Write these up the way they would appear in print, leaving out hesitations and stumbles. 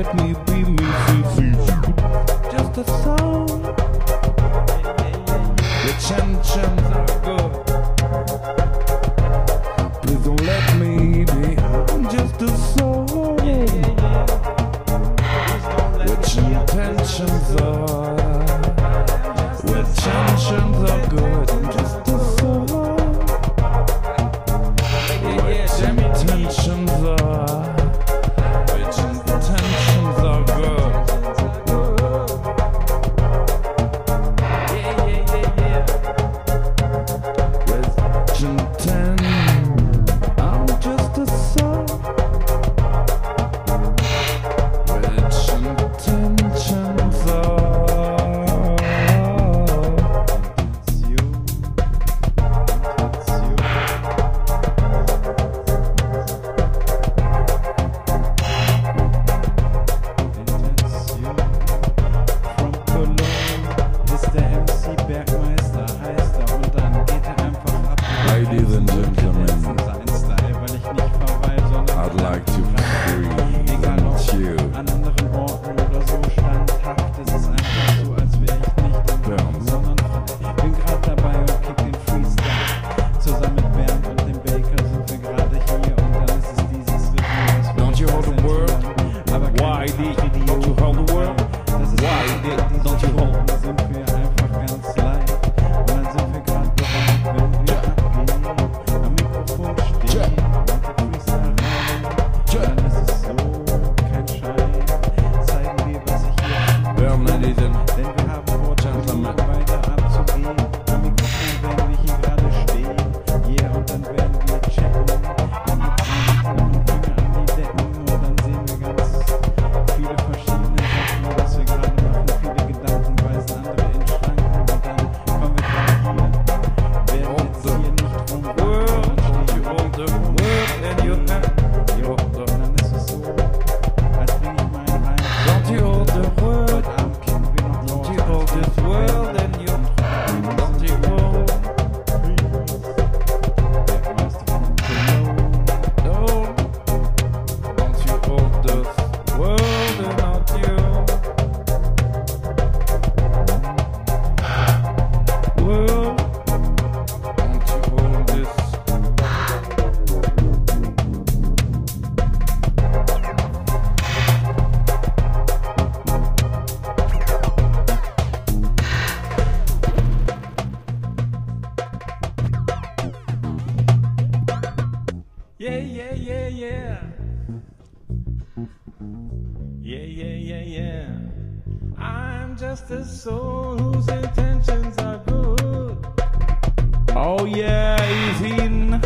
let me be me, just a song. The chan-chans are good. Please don't let me be. I'm just a soul. Which intentions are? Which intentions are good? I'm just a soul. Which intentions are? Which intentions are good? Which intent? I'm just a soul. Which intentions are? It's you. It's you. From Cologne ist der MC Bergmeister, heißt er, und dann geht er einfach ab. Ladies and gentlemen, sein Style, weil ich nicht verweile, sondern I'd like to Egal ob chill. an anderen Orten oder so standhaft, es ist einfach so, als wäre ich nicht im Raum, sondern frei. Bin gerade dabei und kick den Freestyle. Zusammen mit Bernd und dem Baker sind wir gerade hier und dann ist es dieses Rhythmus, was wir Don't you hold the world? aber Why don't you hold the world? das ist Why don't you hold? da sind wir einfach ganz leicht und dann sind wir gerade bereit, wenn wir abgehen, am Mikrofon stehen und die Freestyle rein. Dann ist es so, kein Schein, zeigen wir, was ich hier tue. Well, ladies and Denn wir haben vor, Gentlemen. weiter abzugehen. Am Mikrofon werden wir hier gerade stehen. Yeah, und dann werden wir checken. Dann gibt's einen Finger an die Decken und dann sehen wir ganz viele verschiedene Sachen, was wir gerade machen. Viele Gedanken weisen andere in Schranken und dann kommen wir gerade hier. Werden jetzt hier nicht rumrennen, world, sondern you stehen hold the am Mikrofon. world in your hand. You hold the. Und dann ist es so, als bring ich meinen Reim. Don't you hold the world? Heute Abend kicken wir noch Don't Laut. you hold this world in your hand? Don't you hold? Bergmeister von Cologne. No. Don't you hold this world and not you? World. Don't you hold this? Yeah, yeah, yeah, yeah. Yeah, yeah, yeah, yeah. I'm just a soul whose intentions are good. Oh yeah, he's in.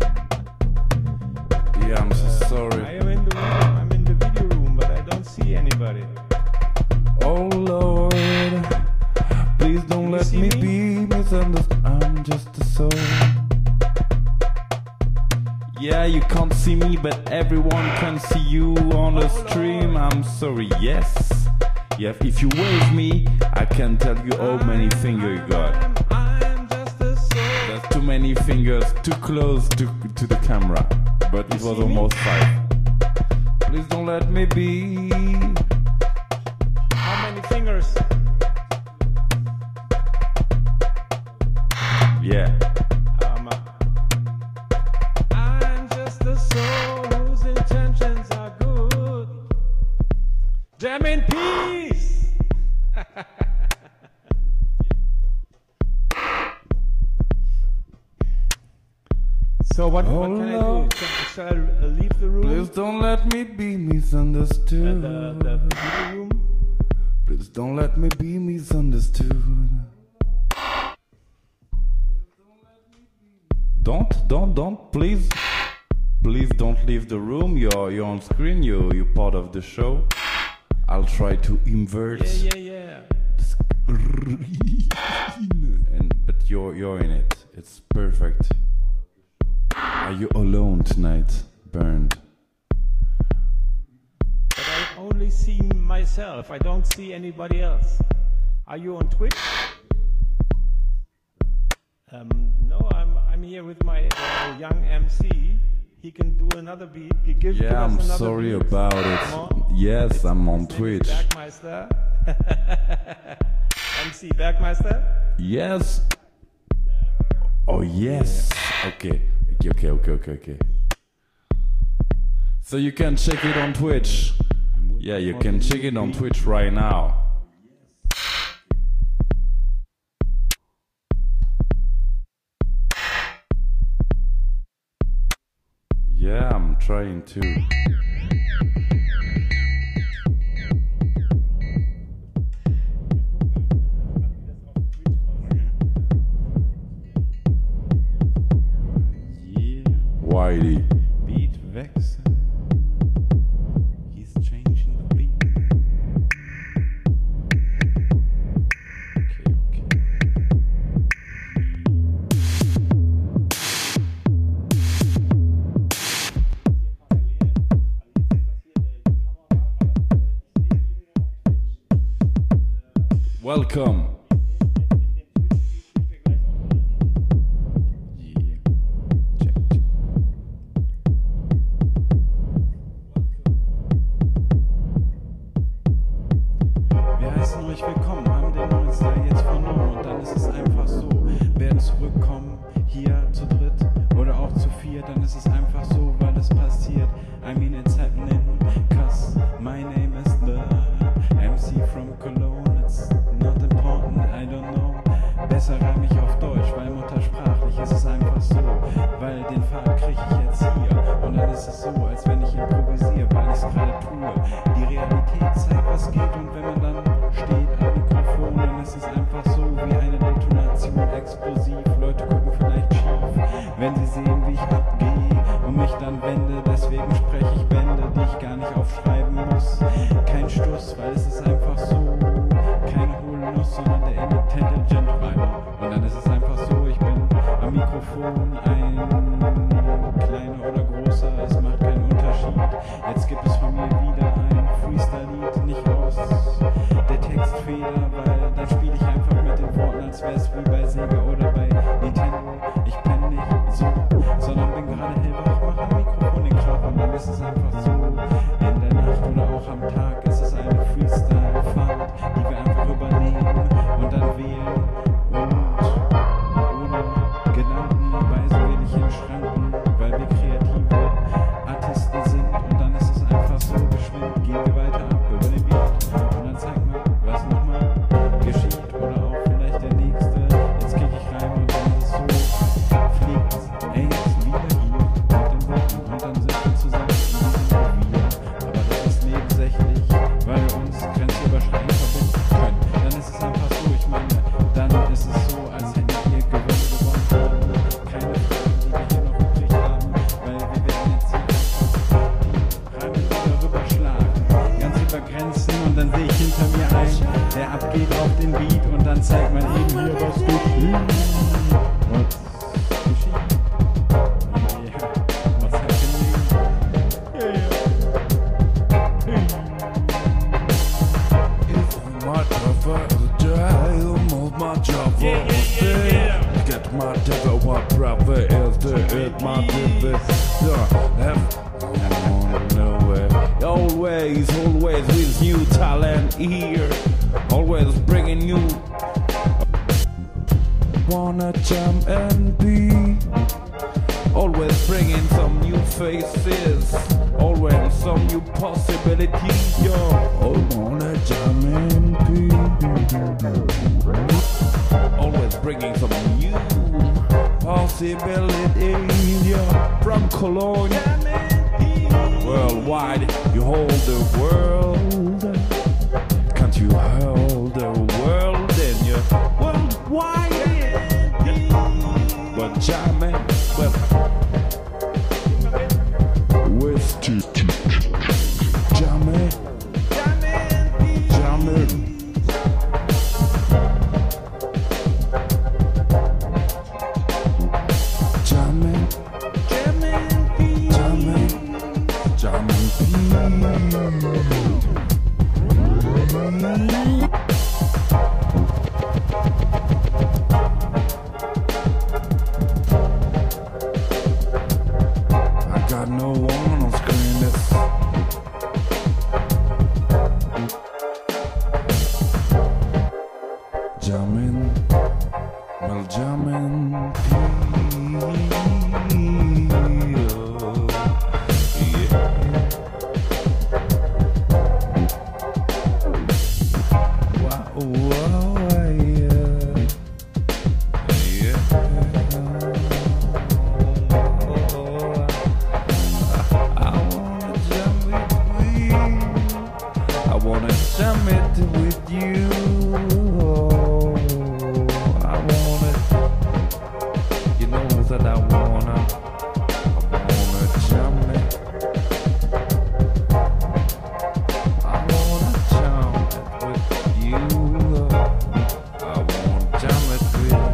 Yeah, I'm so I sorry. am in the room, I'm in the video room, but I don't see anybody. Oh Lord, please don't let see me me? be misunderstood. I'm just a soul. Yeah, you can't see me, but everyone can see you on the stream. I'm sorry, yes. Yeah, if you wave me, I can tell you how many fingers you got. I'm just a soul. There's too many fingers, too close to the camera. But it was see me? almost 5. Please don't let me be. How many fingers? Yeah. I'm just a soul whose intentions are good. Jam in peace. So what can I do? Lord. Shall I leave the room? Please don't let me be misunderstood. The video room? Please don't let me be misunderstood. Don't, please. Please don't leave the room. You're on screen. You're part of the show. I'll try to invert. Yeah. But you're in it. It's perfect. Are you alone tonight, Bernd? But I only see myself. I don't see anybody else. Are you on Twitch? No, I'm here with my young MC. he can do another beat. He gives Yeah, us I'm another sorry beat. about Come it. on. Yes, I'm on His name Twitch. is Bergmeister. MC Bergmeister. Yes. Oh yes. Okay. Okay. So you can check it on Twitch. Yeah, you can check it on Twitch right now. Yeah, I'm trying to. Yeah. Whitey. Beat wechseln. He's changing the beat. Okay. Welcome. Yeah. Check. Wir heißen euch willkommen, haben den neuen Style jetzt vernommen und dann ist es einfach so. Werden zurückkommen, hier zu dritt oder auch zu vier, dann ist es einfach so, weil es passiert. I mean it's happening, cause my name is the MC from Cologne. It's not important, I don't know. Besser reim ich auf Deutsch, weil muttersprachlich ist es einfach so. Weil den Pfad krieg ich jetzt hier und dann ist es so, als wenn ich improvisiere, weil ich es gerade tue. Die Realität zeigt, was geht und wenn man dann steht am Mikrofon, dann ist es einfach so wie eine Detonation, explosiv. Leute gucken vielleicht schief, wenn sie sehen, wie ich abgehe und mich dann wende. Deswegen spreche ich Bände, die ich gar nicht aufschreiben muss. Kein Stuss, weil es ist einfach so. Keine Hohlnuss, sondern der Intelligent Reimer. Und dann ist es einfach so, ich bin am Mikrofon, ein kleiner oder großer, es macht keinen Unterschied. Jetzt gibt es von mir wieder ein Freestyle-Lied, nicht aus der Textfeder, weil dann spiele ich einfach mit den Worten, als wäre es wie bei Sega oder bei Nintendo. Ich penne nicht so, sondern bin gerade hellwach, mache am Mikrofon den Krach und dann ist es einfach so. In der Nacht oder auch am Tag ist es eine Freestyle-Fahrt, die wir einfach übernehmen und dann wählen und ohne Gedanken weisen wir nicht in Schranken, weil wir kreative Artisten sind und dann ist es einfach so geschwind, gehen wir weiter ab über den Beat und dann zeigt man, was nochmal geschieht oder auch vielleicht der nächste, jetzt kick ich rein und dann ist es so, fliegt, ey, jetzt wieder hier mit den Worten und dann sind wir zusammen und wir, aber das ist nebensächlich, weil wir uns grenzüberschreitend verbinden können, dann ist es einfach so, ich meine, dann ist es so, als hätten wir gewonnen haben, keine Fragen, die wir hier noch übrig haben, weil wir werden jetzt hier einfach die Reime wieder rüberschlagen, ganz über Grenzen und dann sehe ich hinter mir einen, der abgeht auf den Beat und dann zeigt man eben hier, was geschieht. What's happening? Get my devil, what brother is the my devil. Always with new talent here. Always bringing you. Wanna jam and be. Always bringing some new faces. Always some new possibilities. Yo, I wanna jam and be. Always bringing some new possibilities. Yeah, from Cologne. Worldwide, you hold the world. Can't you hold the world in your worldwide? But jamming, well, with jamming, jamming. Jamming, wanna jam it with you. Oh, I wanna, you know that I wanna jam it. I wanna jam it with you. I wanna jam it with you.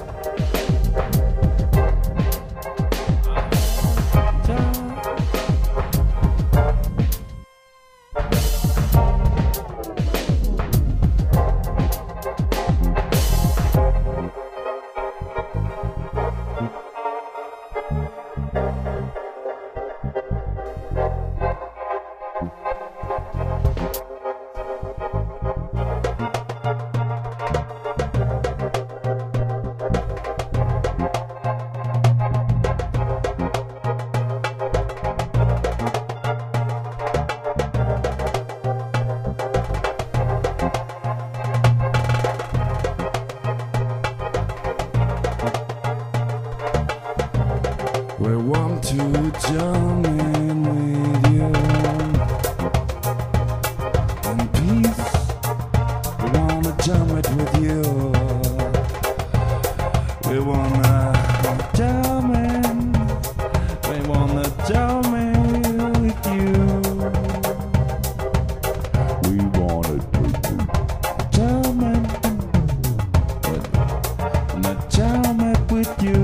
We want to jam in with you in peace. We wanna jam it with you. We wanna jam in. We wanna jam in with you. We wanna jam in. Wanna jam it with you.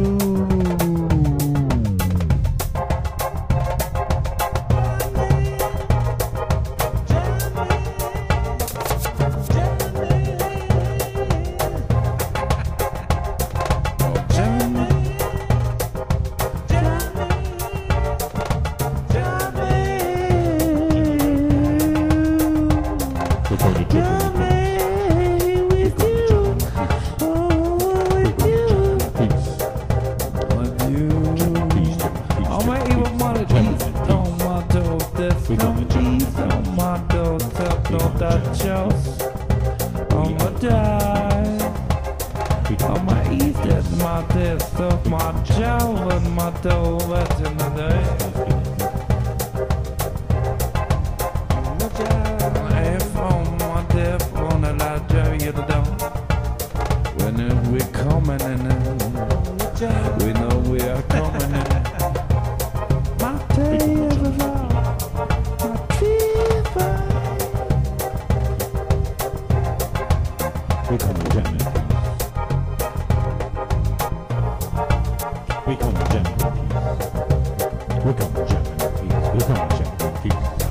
On my east, that's my test of my job and my toe, that's in the day. If on my death, on the light, drive you the door. When we're coming in, we know we are coming in. My tail is around, my teeth are. We come to jam it. We come to jam it. We come to jam it. We come to jam it.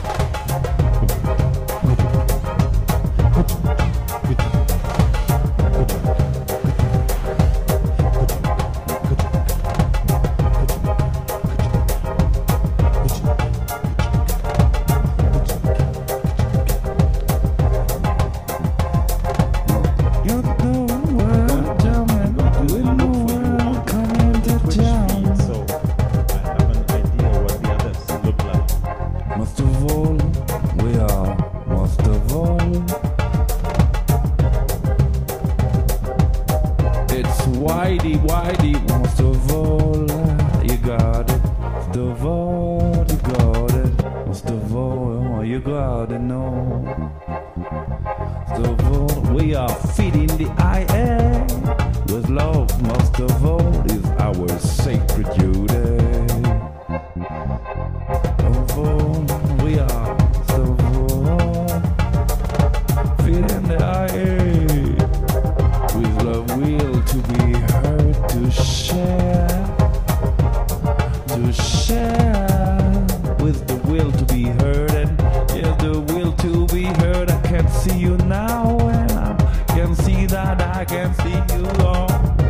Whitey, most of all, you got it. Most of all, you got it. Most of all, you got it, no. Most of all, we are feeding the air with love. Most of all is our sacred duty. Most of all, we are. Most of all, feeding the air with love, will to be heard, to share with the will to be heard, and yeah, the will to be heard. I can see you now, and I can see that I can see you all.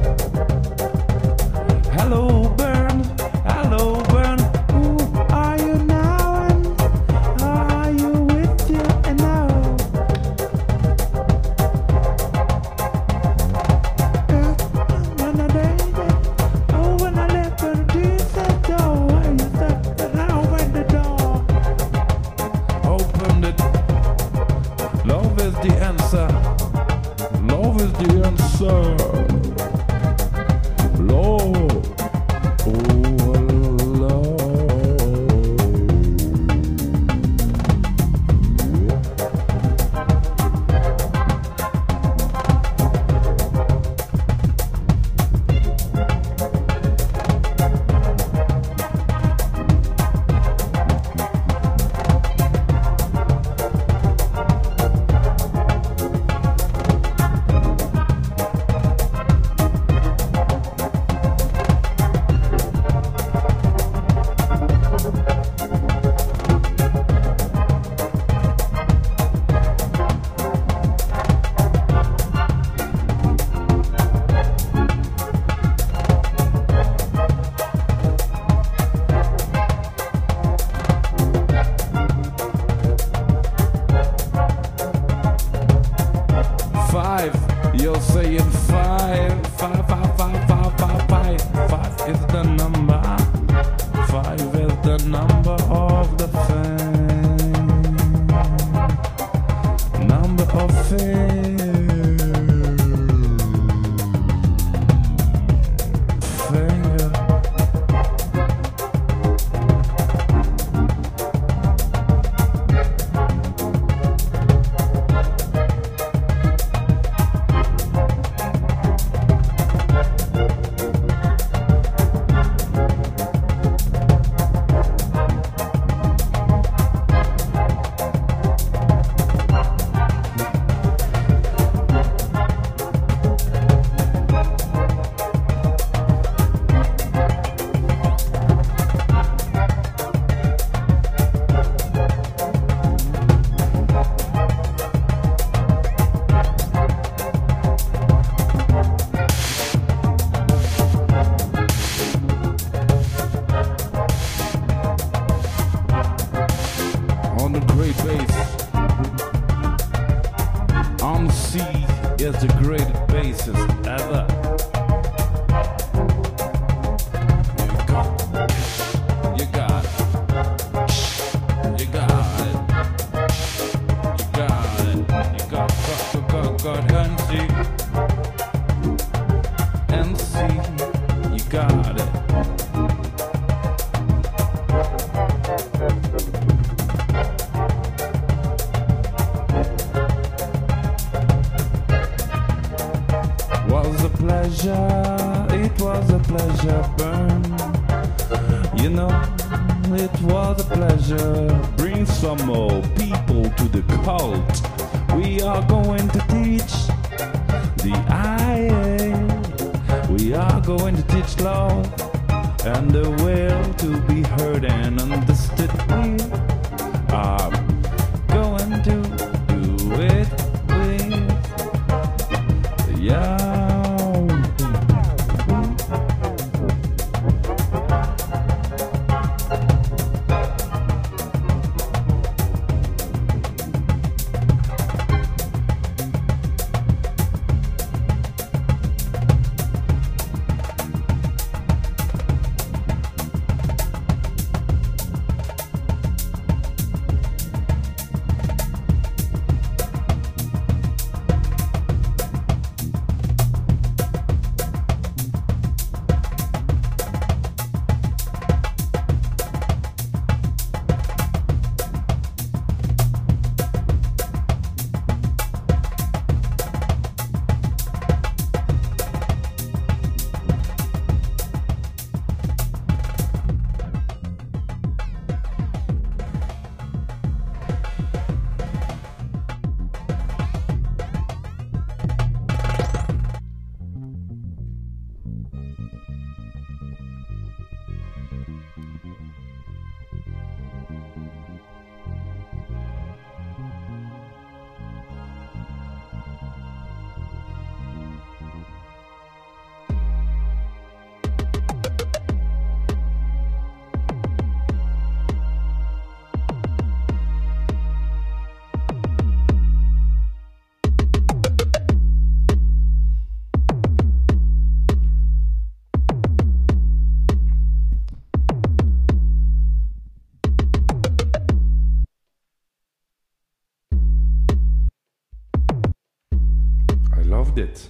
Hello, Burn. Hello, Burn. Who are you now, and are you with you and now? Love is the answer. saying five, five, five, five, five, five, five. Five is the number. Five is the number of the fame. Number of fame. Finger. Is the greatest bassist ever. You got it. You got it. You got it. You got NC. You got it. It was a pleasure, burn. You know, it was a pleasure. Bring some more people to the cult. We are going to teach the IA. We are going to teach love and the will to be heard and understood. We are going to do it with yeah. It.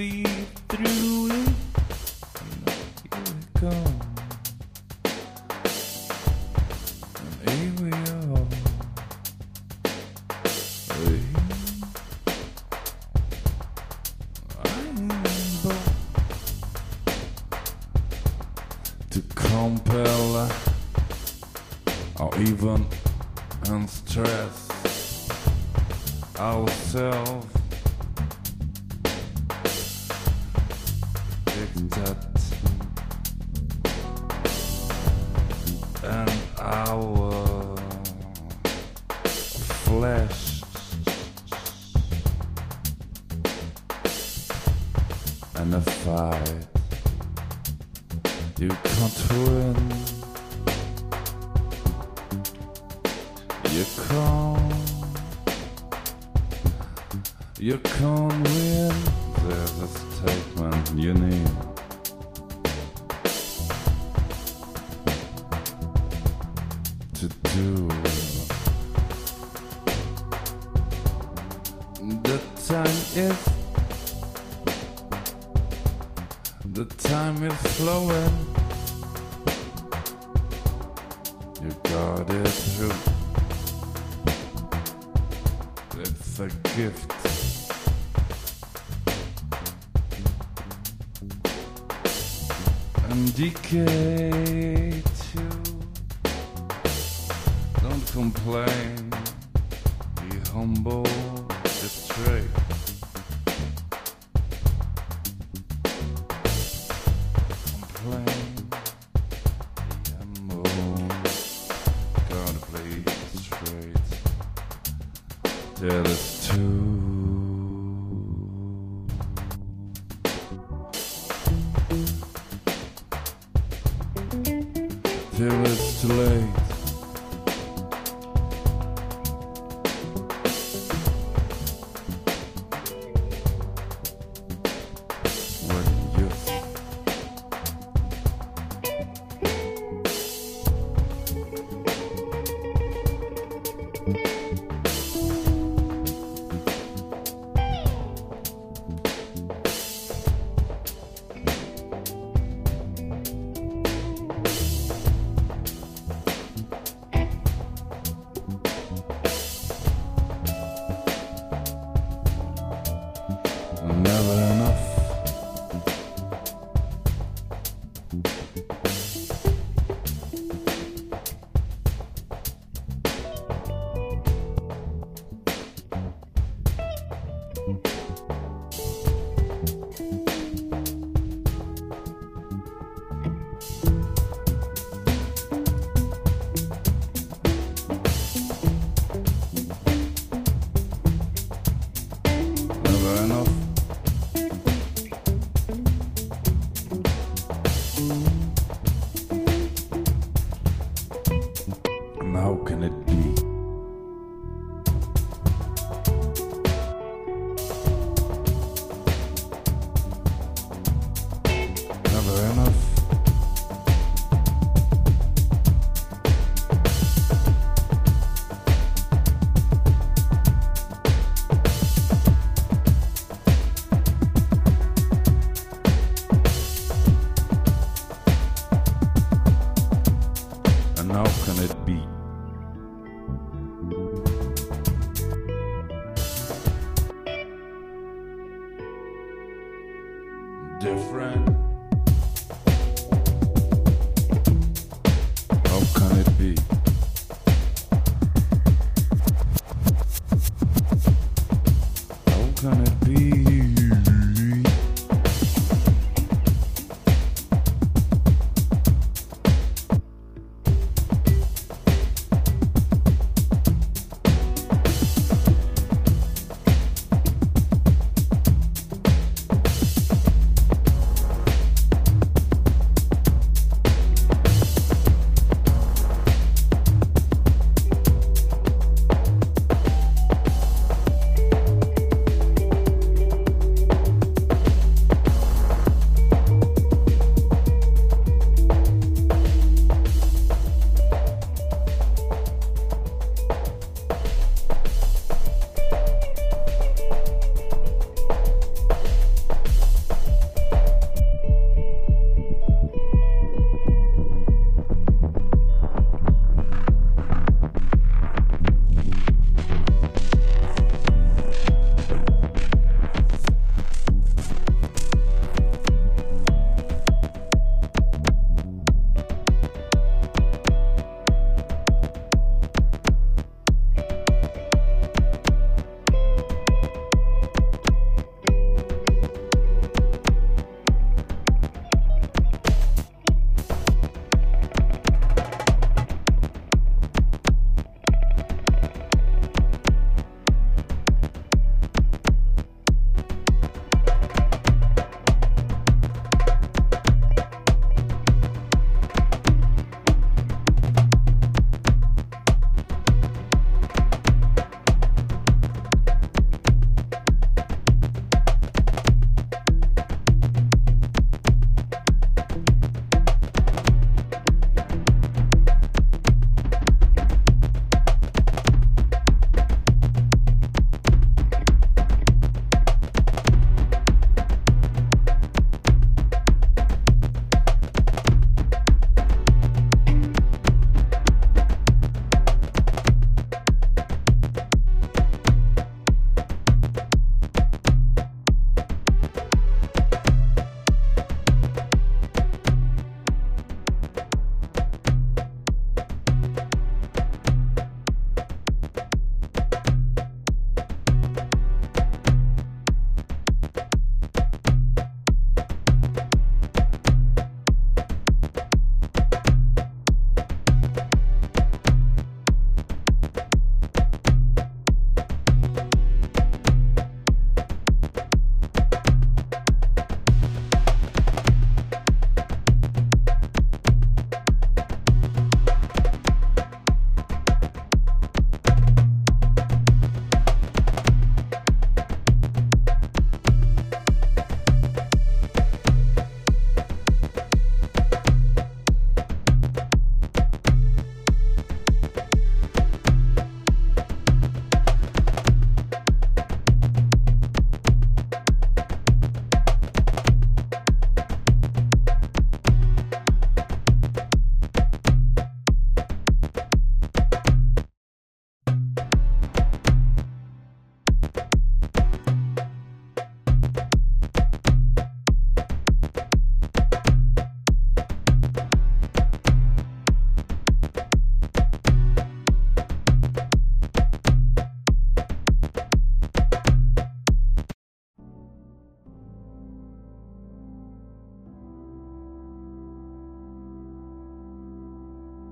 see through it. Here we come. And here we are. Hey. Rainbow. To compel or even unstress ourselves. Dictate and our flesh and a fight you can't win. You can't win. There's a statement you need. To do. The time is flowing. You got it through. It's a gift. Indicate you. Don't complain. Be humble. Just straight. Complain. Be humble. Gotta play straight. Tell us too. Till it's too late. When you never enough. Never enough. And how can it be? Never enough. And how can it be? Different. How can it be? How can it be?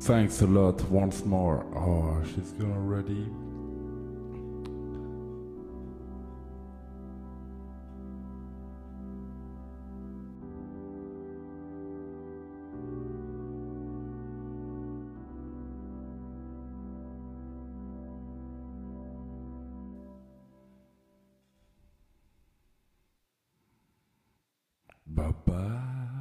Thanks a lot once more. Oh, she's gone already. Bye-bye.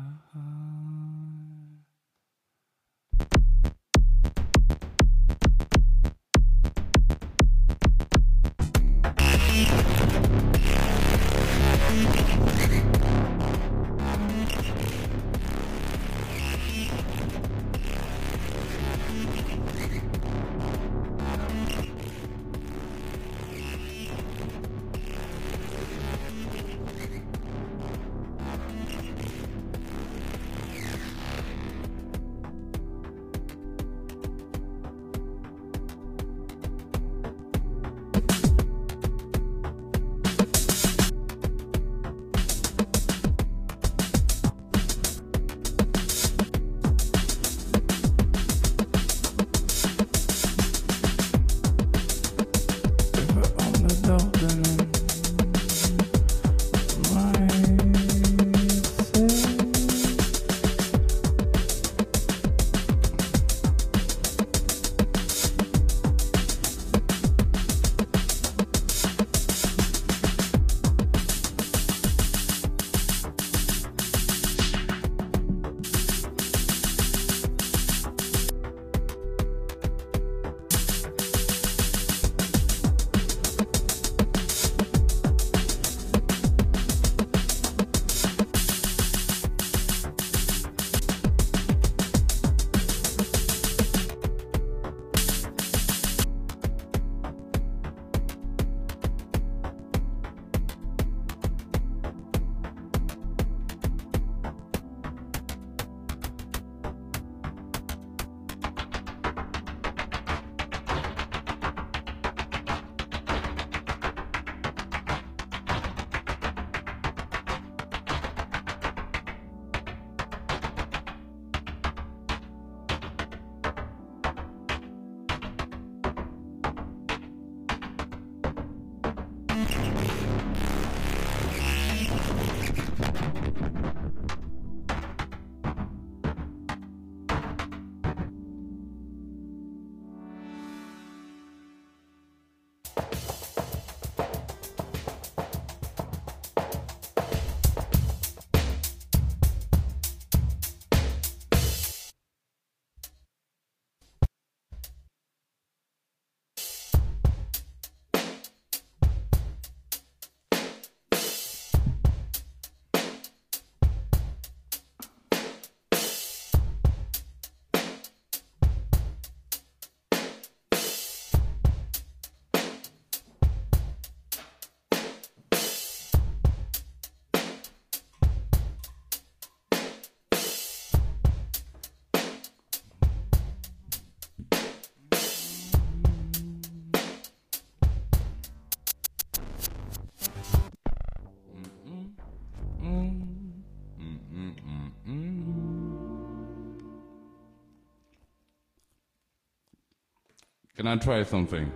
Can I try something?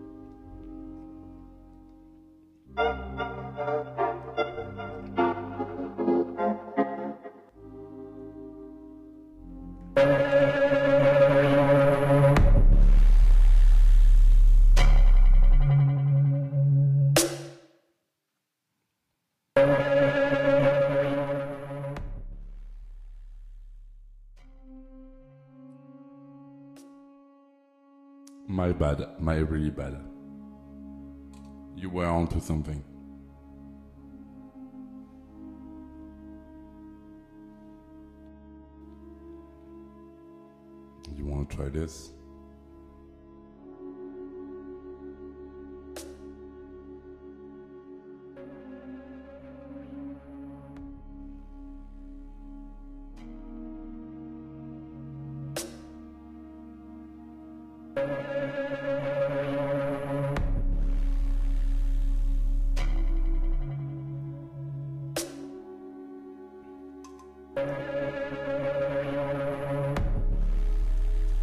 My bad, my really bad. You were onto something. You want to try this?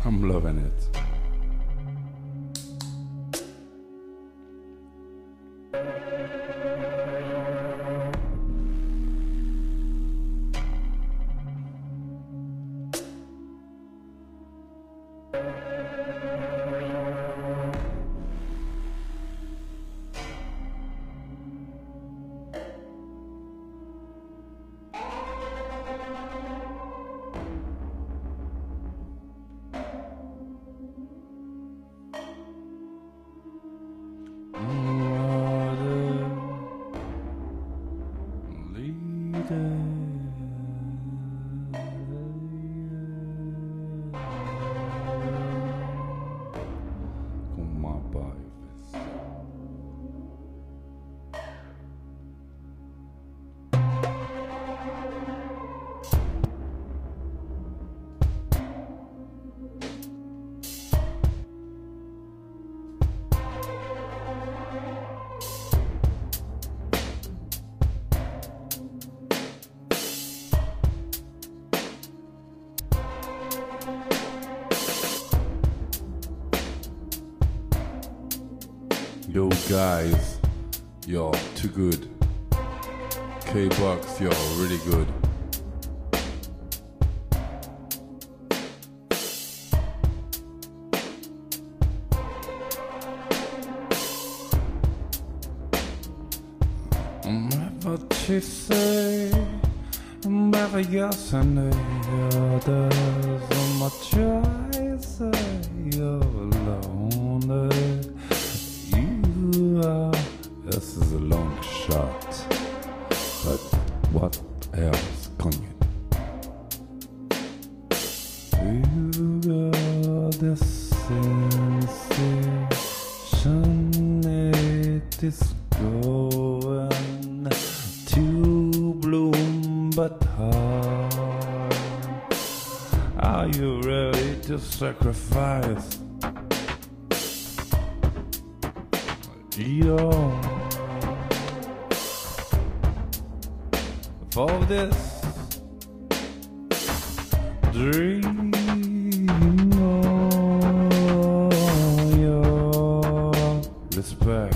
I'm loving it. Yo guys, you're too good. K-Bucks, you're really good. What she say, never yes and the others. Much I say, you're alone. This is a long shot, but what else can you do? You got this sensation, it is going to bloom, but how are you ready to sacrifice? Yo, for this dream, your respect,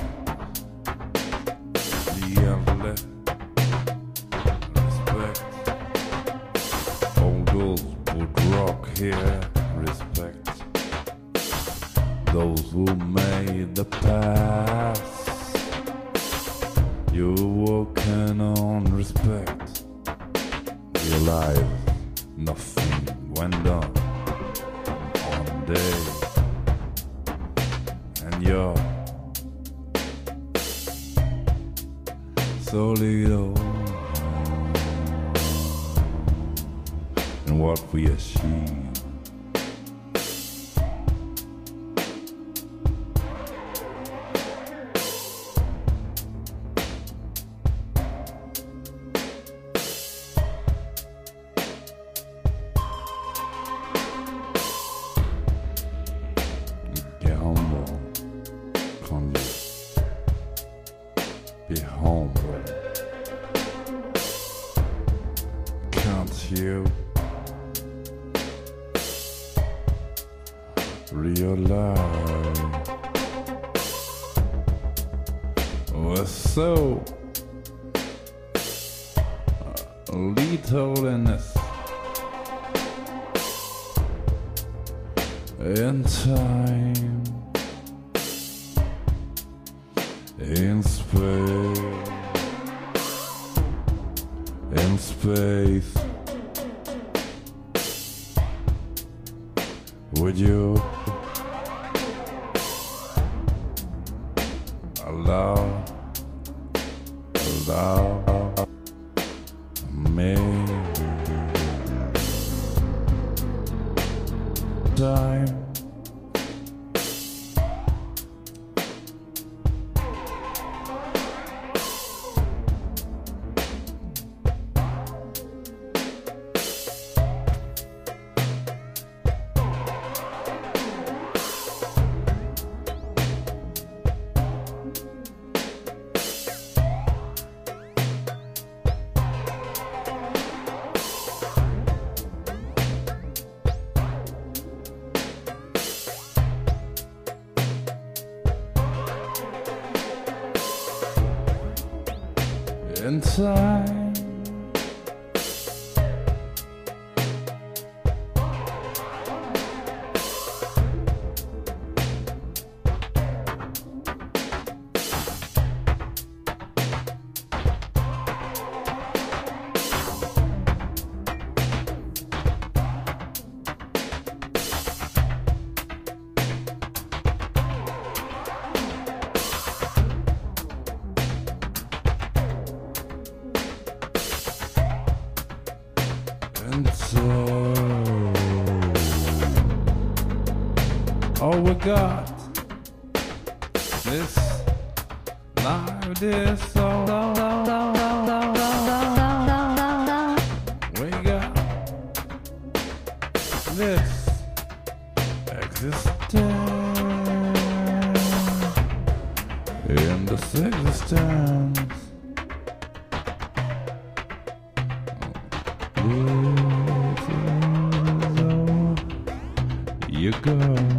the outlet, respect, all those would rock here, respect. Those who made the past, you're working on respect. Realize nothing went on day, and you're solid in what we achieve. Be humble. Can't you realize we're so little in this in time, in space, would you allow me time? inside. And so all we got this life, this song. We got this existence in this existence. You go.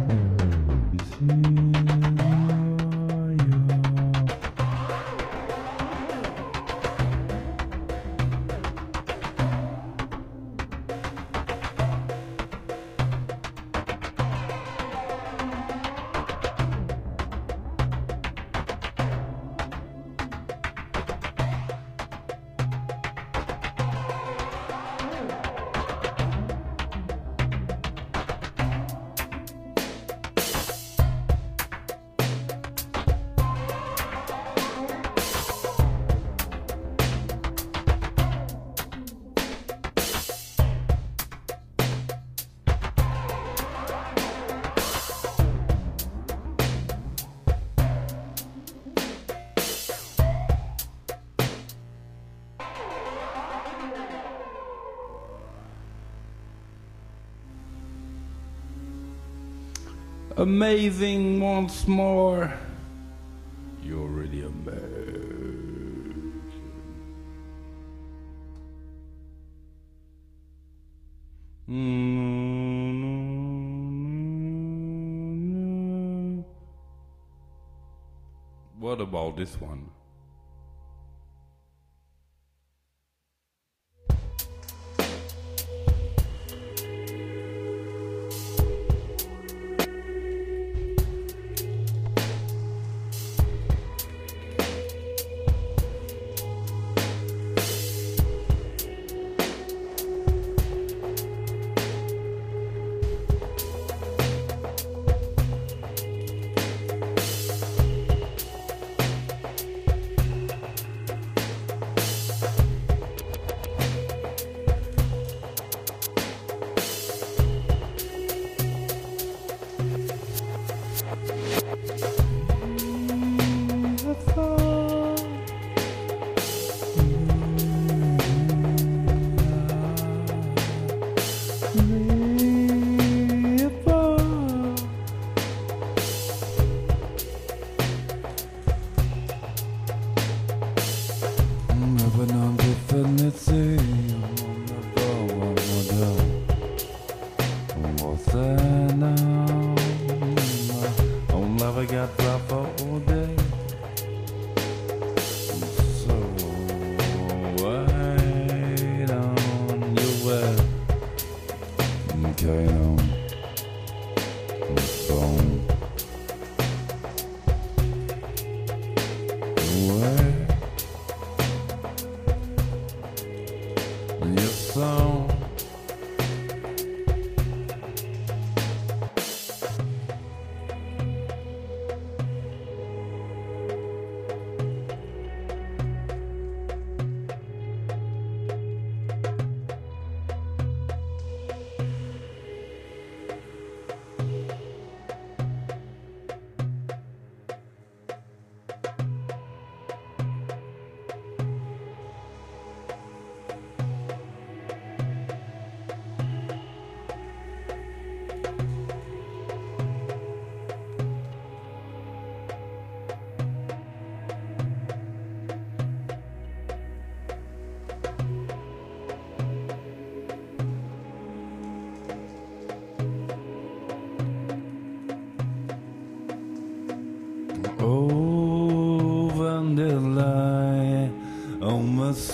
Amazing once more. You're really amazing. What about this one?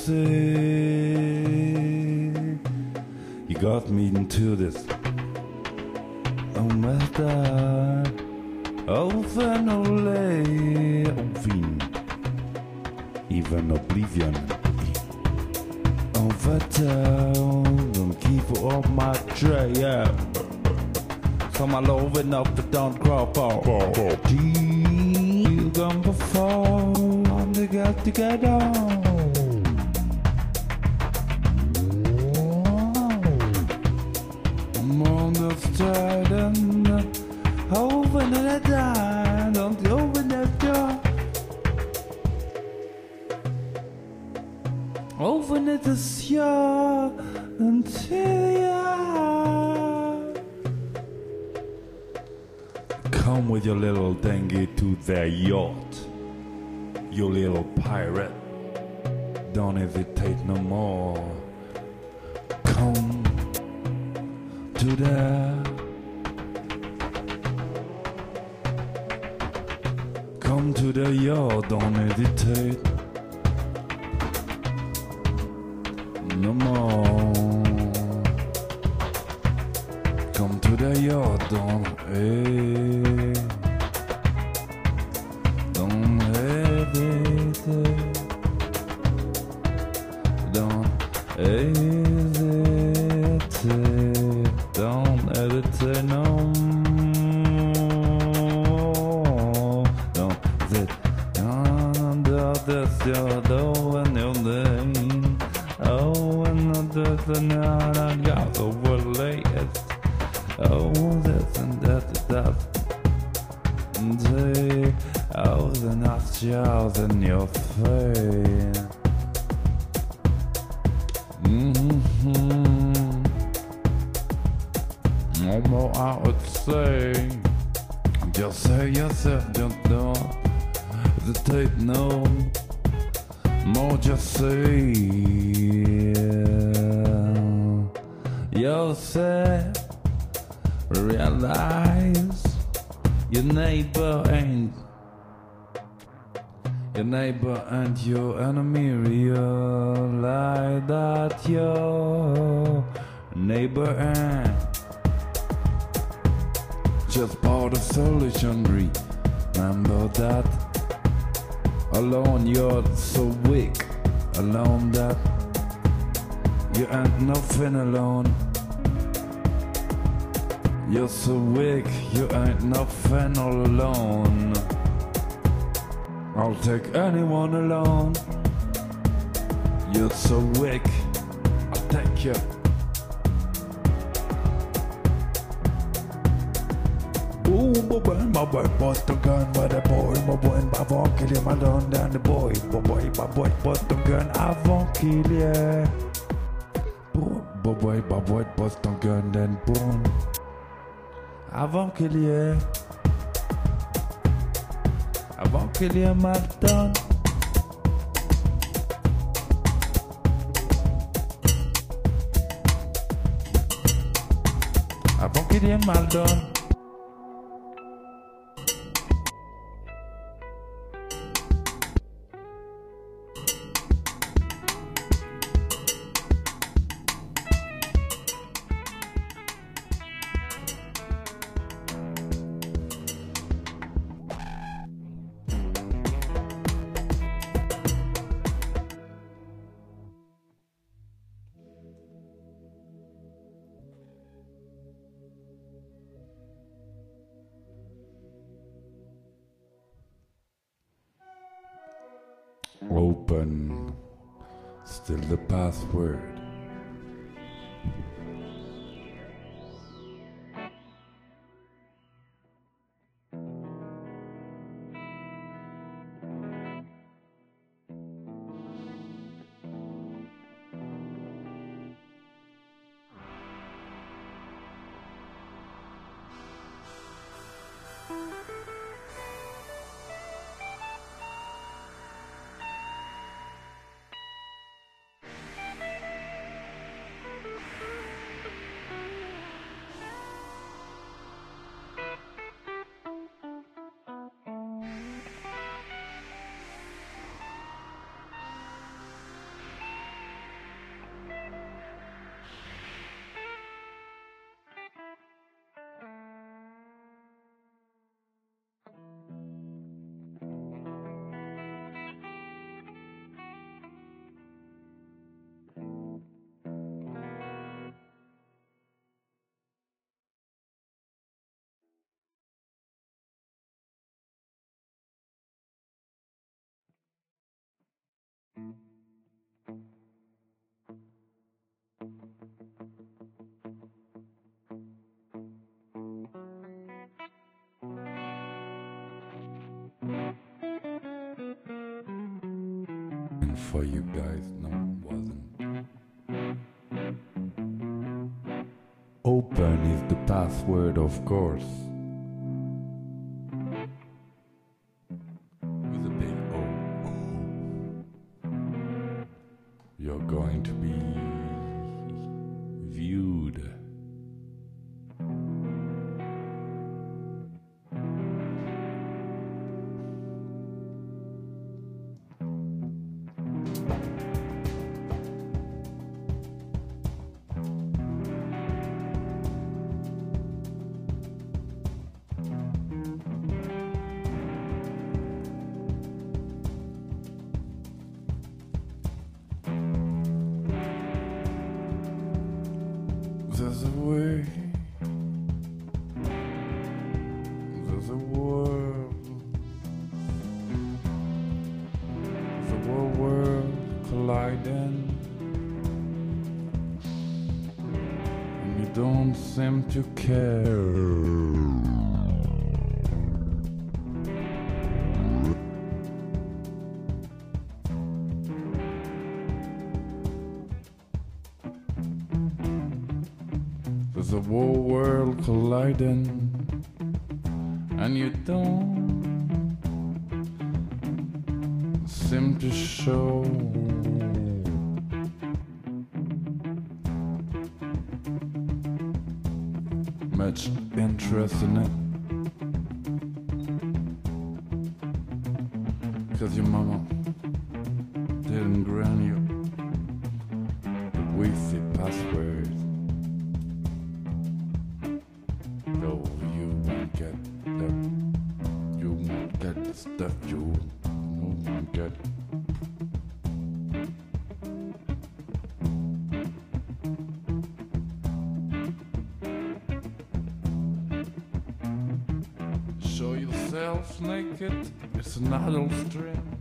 say you got me into this. Oh, master, open ole, ovin, even oblivion. Overtown, don't keep up my tray, yeah. Some are low enough to don't crop out. You gone before, I'm the girl to get on. I'm on the stride and open the door, don't open the door. Open it this year until you come with your little dinghy to their yacht, you little pirate. Don't hesitate no more. Come to the, come to the yacht. Don't hesitate no more. Come to the yacht, don't hesitate, don't hesitate, don't hesitate no more. Don't hesitate, under this your door and your name. Oh, and there's another got over late. Oh, this and that, that. And say, oh, the nostrils in your face. No more, I would say. Just say yourself, don't hesitate, no. More, just say yourself. Realize your neighbor ain't your enemy. Realize that your neighbor ain't just part of solution. Remember that. Alone you're so weak. Alone that you ain't nothing alone. You're so weak, you ain't nothing all alone. I'll take anyone alone. You're so weak, I'll take you. Ooh, my boy, bust the gun with the boy. My boy, I won't kill him alone, then the boy. My boy, bust the gun, I won't kill ya. Boy, bust the gun, then boom. Avant qu'il y ait mal done. Avant qu'il y ait mal done. Open, still the password. And for you guys, no, it wasn't. Open is the password, of course. With a big O. You're going to be viewed. There's a way, there's a world, the whole world colliding, and you don't seem to care. There's a whole world colliding, and you don't seem to show. Much interest in it, 'cause your mama didn't grant you the Wi-Fi password. No, you won't get that. You won't get the stuff you won't get. Show yourself naked. It's an adult stream.